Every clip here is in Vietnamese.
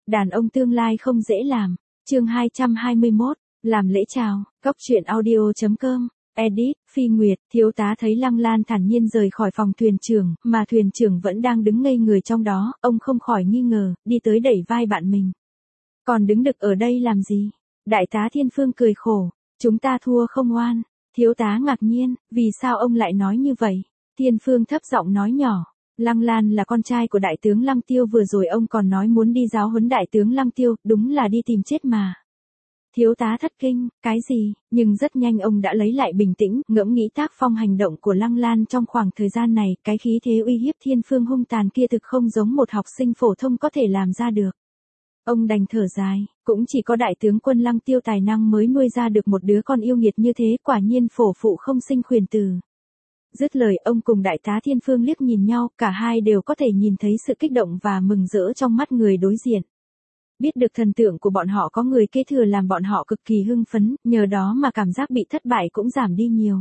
Đàn ông tương lai không dễ làm. Chương 221, làm lễ chào. Góc truyện audio.com. Edit, Phi Nguyệt. Thiếu tá thấy Lăng Lan thản nhiên rời khỏi phòng thuyền trưởng, mà thuyền trưởng vẫn đang đứng ngây người trong đó, ông không khỏi nghi ngờ, đi tới đẩy vai bạn mình. Còn đứng đực ở đây làm gì? Đại tá Thiên Phương cười khổ. Chúng ta thua không oan. Thiếu tá ngạc nhiên, vì sao ông lại nói như vậy? Thiên Phương thấp giọng nói nhỏ. Lăng Lan là con trai của đại tướng Lăng Tiêu, vừa rồi ông còn nói muốn đi giáo huấn đại tướng Lăng Tiêu, đúng là đi tìm chết mà. Thiếu tá thất kinh, cái gì? Nhưng rất nhanh ông đã lấy lại bình tĩnh, ngẫm nghĩ tác phong hành động của Lăng Lan trong khoảng thời gian này, cái khí thế uy hiếp Thiên Phương hung tàn kia thực không giống một học sinh phổ thông có thể làm ra được. Ông đành thở dài, cũng chỉ có đại tướng quân Lăng Tiêu tài năng mới nuôi ra được một đứa con yêu nghiệt như thế, quả nhiên phổ phụ không sinh khuyển tử. Dứt lời, ông cùng đại tá Thiên Phương liếc nhìn nhau, cả hai đều có thể nhìn thấy sự kích động và mừng rỡ trong mắt người đối diện. Biết được thần tượng của bọn họ có người kế thừa làm bọn họ cực kỳ hưng phấn, nhờ đó mà cảm giác bị thất bại cũng giảm đi nhiều.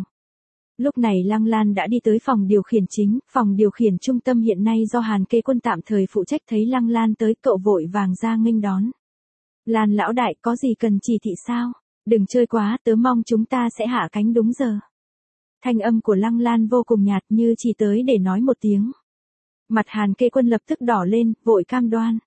Lúc này Lăng Lan đã đi tới phòng điều khiển chính, phòng điều khiển trung tâm hiện nay do Hàn Kế Quân tạm thời phụ trách. Thấy Lăng Lan tới, cậu vội vàng ra nghênh đón. Lan lão đại, có gì cần chỉ thị sao? Đừng chơi quá, tớ mong chúng ta sẽ hạ cánh đúng giờ. Thanh âm của Lăng Lan vô cùng nhạt, như chỉ tới để nói một tiếng. Mặt Hàn Kế Quân lập tức đỏ lên, vội cam đoan.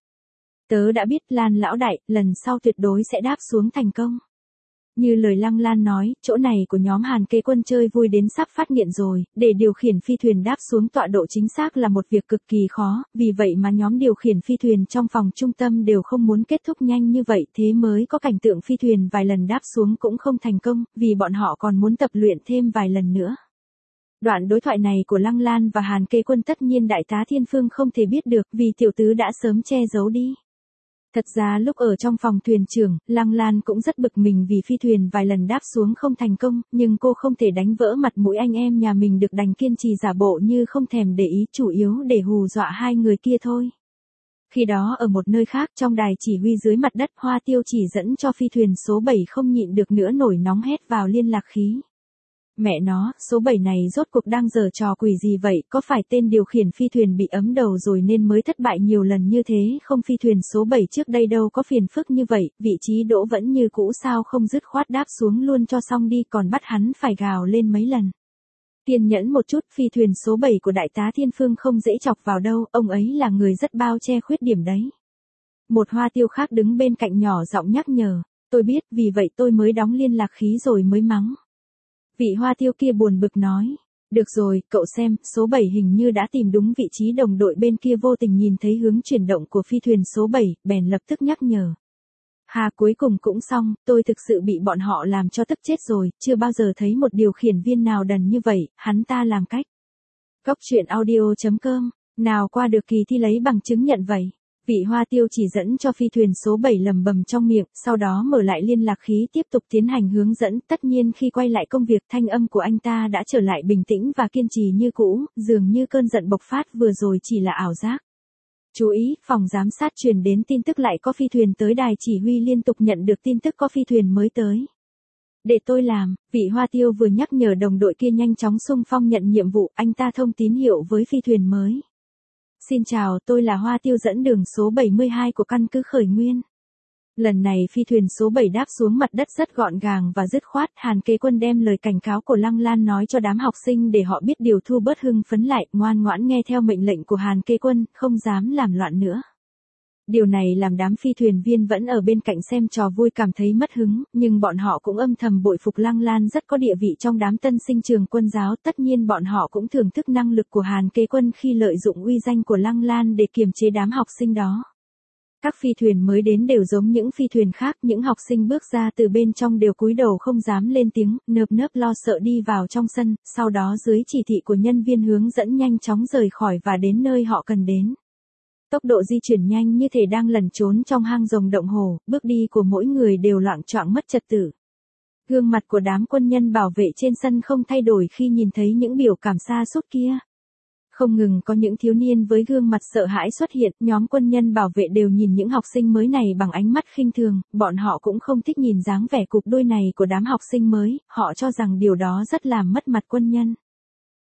Tớ đã biết Lan lão đại, lần sau tuyệt đối sẽ đáp xuống thành công. Như lời Lăng Lan nói, chỗ này của nhóm Hàn Kế Quân chơi vui đến sắp phát nghiện rồi, để điều khiển phi thuyền đáp xuống tọa độ chính xác là một việc cực kỳ khó, vì vậy mà nhóm điều khiển phi thuyền trong phòng trung tâm đều không muốn kết thúc nhanh như vậy, thế mới có cảnh tượng phi thuyền vài lần đáp xuống cũng không thành công, vì bọn họ còn muốn tập luyện thêm vài lần nữa. Đoạn đối thoại này của Lăng Lan và Hàn Kế Quân tất nhiên đại tá Thiên Phương không thể biết được, vì tiểu tứ đã sớm che giấu đi. Thật ra lúc ở trong phòng thuyền trưởng, Lăng Lan cũng rất bực mình vì phi thuyền vài lần đáp xuống không thành công, nhưng cô không thể đánh vỡ mặt mũi anh em nhà mình được, đành kiên trì giả bộ như không thèm để ý, chủ yếu để hù dọa hai người kia thôi. Khi đó ở một nơi khác trong đài chỉ huy dưới mặt đất, Hoa Tiêu chỉ dẫn cho phi thuyền số 7 không nhịn được nữa nổi nóng hét vào liên lạc khí. Mẹ nó, số 7 này rốt cuộc đang giở trò quỷ gì vậy, có phải tên điều khiển phi thuyền bị ấm đầu rồi nên mới thất bại nhiều lần như thế không? Phi thuyền số 7 trước đây đâu có phiền phức như vậy, vị trí đỗ vẫn như cũ, sao không dứt khoát đáp xuống luôn cho xong đi, còn bắt hắn phải gào lên mấy lần. Kiên nhẫn một chút, phi thuyền số 7 của đại tá Thiên Phương không dễ chọc vào đâu, ông ấy là người rất bao che khuyết điểm đấy. Một Hoa Tiêu khác đứng bên cạnh nhỏ giọng nhắc nhở, tôi biết, vì vậy tôi mới đóng liên lạc khí rồi mới mắng. Vị Hoa Tiêu kia buồn bực nói, được rồi, cậu xem, số 7 hình như đã tìm đúng vị trí. Đồng đội bên kia vô tình nhìn thấy hướng chuyển động của phi thuyền số 7, bèn lập tức nhắc nhở. Hà, cuối cùng cũng xong, tôi thực sự bị bọn họ làm cho tức chết rồi, chưa bao giờ thấy một điều khiển viên nào đần như vậy, hắn ta làm cách. Góc truyện audio.com, nào qua được kỳ thi lấy bằng chứng nhận vậy. Vị Hoa Tiêu chỉ dẫn cho phi thuyền số 7 lầm bầm trong miệng, sau đó mở lại liên lạc khí tiếp tục tiến hành hướng dẫn. Tất nhiên khi quay lại công việc, thanh âm của anh ta đã trở lại bình tĩnh và kiên trì như cũ, dường như cơn giận bộc phát vừa rồi chỉ là ảo giác. Chú ý, phòng giám sát truyền đến tin tức lại có phi thuyền tới, đài chỉ huy liên tục nhận được tin tức có phi thuyền mới tới. Để tôi làm, vị Hoa Tiêu vừa nhắc nhở đồng đội kia nhanh chóng xung phong nhận nhiệm vụ, anh ta thông tín hiệu với phi thuyền mới. Xin chào, tôi là Hoa Tiêu dẫn đường số 72 của căn cứ Khởi Nguyên. Lần này phi thuyền số 7 đáp xuống mặt đất rất gọn gàng và dứt khoát. Hàn Kế Quân đem lời cảnh cáo của Lăng Lan nói cho đám học sinh để họ biết điều, thu bớt hưng phấn lại, ngoan ngoãn nghe theo mệnh lệnh của Hàn Kế Quân, không dám làm loạn nữa. Điều này làm đám phi thuyền viên vẫn ở bên cạnh xem trò vui cảm thấy mất hứng, nhưng bọn họ cũng âm thầm bội phục Lăng Lan rất có địa vị trong đám tân sinh trường quân giáo. Tất nhiên bọn họ cũng thưởng thức năng lực của Hàn Kế Quân khi lợi dụng uy danh của Lăng Lan để kiềm chế đám học sinh đó. Các phi thuyền mới đến đều giống những phi thuyền khác, những học sinh bước ra từ bên trong đều cúi đầu không dám lên tiếng, nơm nớp lo sợ đi vào trong sân, sau đó dưới chỉ thị của nhân viên hướng dẫn nhanh chóng rời khỏi và đến nơi họ cần đến. Tốc độ di chuyển nhanh như thể đang lẩn trốn trong hang rồng động hổ, bước đi của mỗi người đều loạng choạng mất trật tự. Gương mặt của đám quân nhân bảo vệ trên sân không thay đổi khi nhìn thấy những biểu cảm sa sút kia. Không ngừng có những thiếu niên với gương mặt sợ hãi xuất hiện, nhóm quân nhân bảo vệ đều nhìn những học sinh mới này bằng ánh mắt khinh thường, bọn họ cũng không thích nhìn dáng vẻ cục đuôi này của đám học sinh mới, họ cho rằng điều đó rất làm mất mặt quân nhân.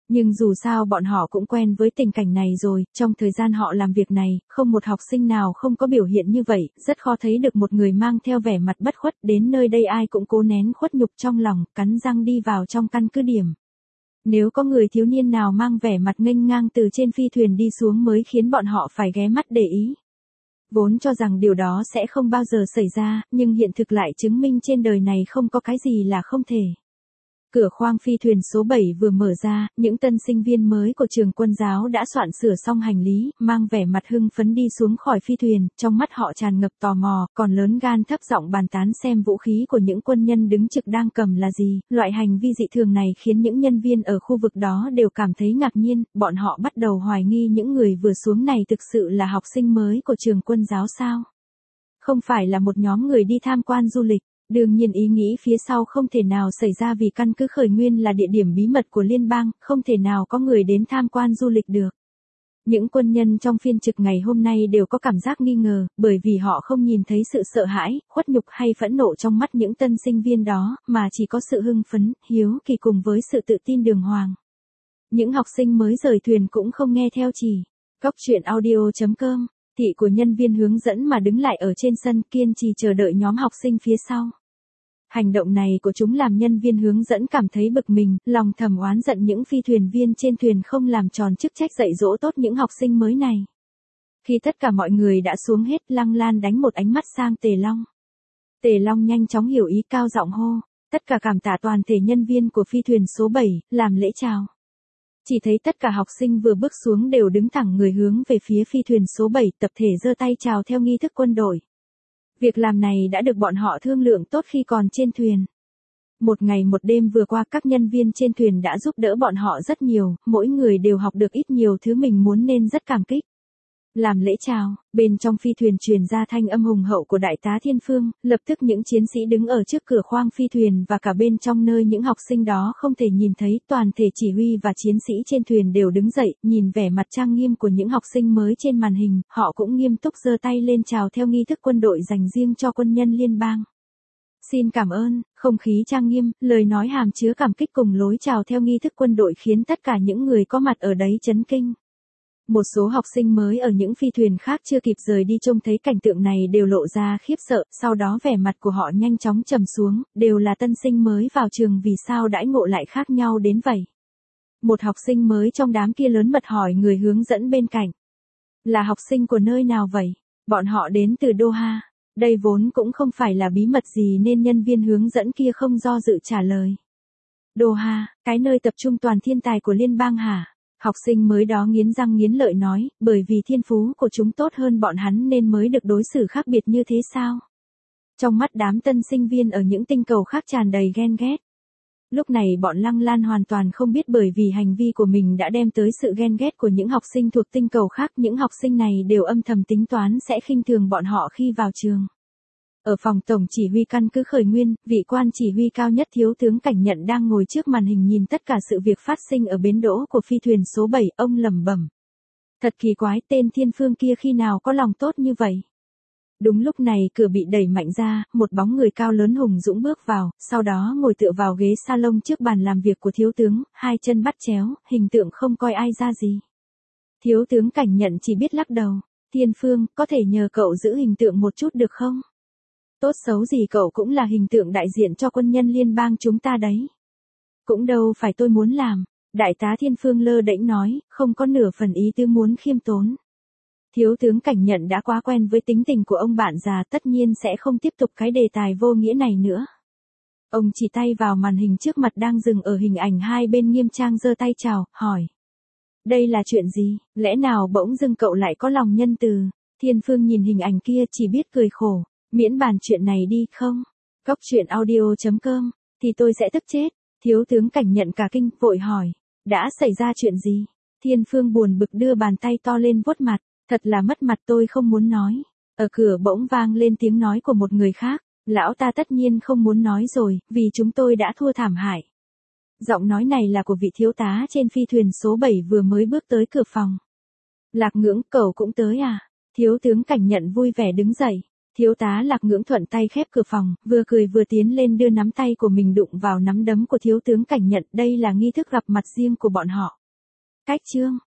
Nhưng dù sao bọn họ cũng quen với tình cảnh này rồi, trong thời gian họ làm việc này, không một học sinh nào không có biểu hiện như vậy, rất khó thấy được một người mang theo vẻ mặt bất khuất, đến nơi đây ai cũng cố nén khuất nhục trong lòng, cắn răng đi vào trong căn cứ điểm. Nếu có người thiếu niên nào mang vẻ mặt nghênh ngang từ trên phi thuyền đi xuống mới khiến bọn họ phải ghé mắt để ý. Vốn cho rằng điều đó sẽ không bao giờ xảy ra, nhưng hiện thực lại chứng minh trên đời này không có cái gì là không thể. Cửa khoang phi thuyền số 7 vừa mở ra, những tân sinh viên mới của trường quân giáo đã soạn sửa xong hành lý, mang vẻ mặt hưng phấn đi xuống khỏi phi thuyền, trong mắt họ tràn ngập tò mò, còn lớn gan thấp giọng bàn tán xem vũ khí của những quân nhân đứng trực đang cầm là gì. Loại hành vi dị thường này khiến những nhân viên ở khu vực đó đều cảm thấy ngạc nhiên, bọn họ bắt đầu hoài nghi những người vừa xuống này thực sự là học sinh mới của trường quân giáo sao? Không phải là một nhóm người đi tham quan du lịch. Đương nhiên ý nghĩ phía sau không thể nào xảy ra vì căn cứ khởi nguyên là địa điểm bí mật của liên bang, không thể nào có người đến tham quan du lịch được. Những quân nhân trong phiên trực ngày hôm nay đều có cảm giác nghi ngờ, bởi vì họ không nhìn thấy sự sợ hãi, khuất nhục hay phẫn nộ trong mắt những tân sinh viên đó, mà chỉ có sự hưng phấn, hiếu kỳ cùng với sự tự tin đường hoàng. Những học sinh mới rời thuyền cũng không nghe theo chỉ. Cóc truyện audio.com, thị của nhân viên hướng dẫn mà đứng lại ở trên sân kiên trì chờ đợi nhóm học sinh phía sau. Hành động này của chúng làm nhân viên hướng dẫn cảm thấy bực mình, lòng thầm oán giận những phi thuyền viên trên thuyền không làm tròn chức trách dạy dỗ tốt những học sinh mới này. Khi tất cả mọi người đã xuống hết, Lăng Lan đánh một ánh mắt sang Tề Long. Tề Long nhanh chóng hiểu ý cao giọng hô, tất cả cảm tạ toàn thể nhân viên của phi thuyền số 7, làm lễ chào. Chỉ thấy tất cả học sinh vừa bước xuống đều đứng thẳng người hướng về phía phi thuyền số 7, tập thể giơ tay chào theo nghi thức quân đội. Việc làm này đã được bọn họ thương lượng tốt khi còn trên thuyền. Một ngày một đêm vừa qua các nhân viên trên thuyền đã giúp đỡ bọn họ rất nhiều, mỗi người đều học được ít nhiều thứ mình muốn nên rất cảm kích. Làm lễ chào, bên trong phi thuyền truyền ra thanh âm hùng hậu của đại tá Thiên Phương, lập tức những chiến sĩ đứng ở trước cửa khoang phi thuyền và cả bên trong nơi những học sinh đó không thể nhìn thấy, toàn thể chỉ huy và chiến sĩ trên thuyền đều đứng dậy, nhìn vẻ mặt trang nghiêm của những học sinh mới trên màn hình, họ cũng nghiêm túc giơ tay lên chào theo nghi thức quân đội dành riêng cho quân nhân liên bang. Xin cảm ơn, không khí trang nghiêm, lời nói hàm chứa cảm kích cùng lối chào theo nghi thức quân đội khiến tất cả những người có mặt ở đấy chấn kinh. Một số học sinh mới ở những phi thuyền khác chưa kịp rời đi trông thấy cảnh tượng này đều lộ ra khiếp sợ, sau đó vẻ mặt của họ nhanh chóng trầm xuống, đều là tân sinh mới vào trường vì sao đãi ngộ lại khác nhau đến vậy. Một học sinh mới trong đám kia lớn mật hỏi người hướng dẫn bên cạnh. Là học sinh của nơi nào vậy? Bọn họ đến từ Doha. Đây vốn cũng không phải là bí mật gì nên nhân viên hướng dẫn kia không do dự trả lời. Doha, cái nơi tập trung toàn thiên tài của liên bang hả? Học sinh mới đó nghiến răng nghiến lợi nói, bởi vì thiên phú của chúng tốt hơn bọn hắn nên mới được đối xử khác biệt như thế sao? Trong mắt đám tân sinh viên ở những tinh cầu khác tràn đầy ghen ghét. Lúc này bọn Lăng Lan hoàn toàn không biết bởi vì hành vi của mình đã đem tới sự ghen ghét của những học sinh thuộc tinh cầu khác. Những học sinh này đều âm thầm tính toán sẽ khinh thường bọn họ khi vào trường. Ở phòng tổng chỉ huy căn cứ khởi nguyên, vị quan chỉ huy cao nhất thiếu tướng Cảnh Nhận đang ngồi trước màn hình nhìn tất cả sự việc phát sinh ở bến đỗ của phi thuyền số 7, ông lẩm bẩm. Thật kỳ quái, tên Thiên Phương kia khi nào có lòng tốt như vậy. Đúng lúc này cửa bị đẩy mạnh ra, một bóng người cao lớn hùng dũng bước vào, sau đó ngồi tựa vào ghế salon trước bàn làm việc của thiếu tướng, hai chân bắt chéo, hình tượng không coi ai ra gì. Thiếu tướng Cảnh Nhận chỉ biết lắc đầu. Thiên Phương, có thể nhờ cậu giữ hình tượng một chút được không? Tốt xấu gì cậu cũng là hình tượng đại diện cho quân nhân liên bang chúng ta đấy. Cũng đâu phải tôi muốn làm. Đại tá Thiên Phương lơ đễnh nói, không có nửa phần ý tư muốn khiêm tốn. Thiếu tướng Cảnh Nhận đã quá quen với tính tình của ông bạn già, tất nhiên sẽ không tiếp tục cái đề tài vô nghĩa này nữa. Ông chỉ tay vào màn hình trước mặt đang dừng ở hình ảnh hai bên nghiêm trang giơ tay chào, hỏi. Đây là chuyện gì, lẽ nào bỗng dưng cậu lại có lòng nhân từ? Thiên Phương nhìn hình ảnh kia chỉ biết cười khổ. Miễn bàn chuyện này đi không? Cóc truyện audio.com, thì tôi sẽ tức chết. Thiếu tướng Cảnh Nhận cả kinh, vội hỏi. Đã xảy ra chuyện gì? Thiên Phương buồn bực đưa bàn tay to lên vuốt mặt. Thật là mất mặt, tôi không muốn nói. Ở cửa bỗng vang lên tiếng nói của một người khác. Lão ta tất nhiên không muốn nói rồi, vì chúng tôi đã thua thảm hại. Giọng nói này là của vị thiếu tá trên phi thuyền số 7 vừa mới bước tới cửa phòng. Lạc Ngưỡng, cậu cũng tới à? Thiếu tướng Cảnh Nhận vui vẻ đứng dậy. Thiếu tá Lạc Ngưỡng thuận tay khép cửa phòng, vừa cười vừa tiến lên đưa nắm tay của mình đụng vào nắm đấm của thiếu tướng Cảnh Nhận. Đây là nghi thức gặp mặt riêng của bọn họ. Khách chương.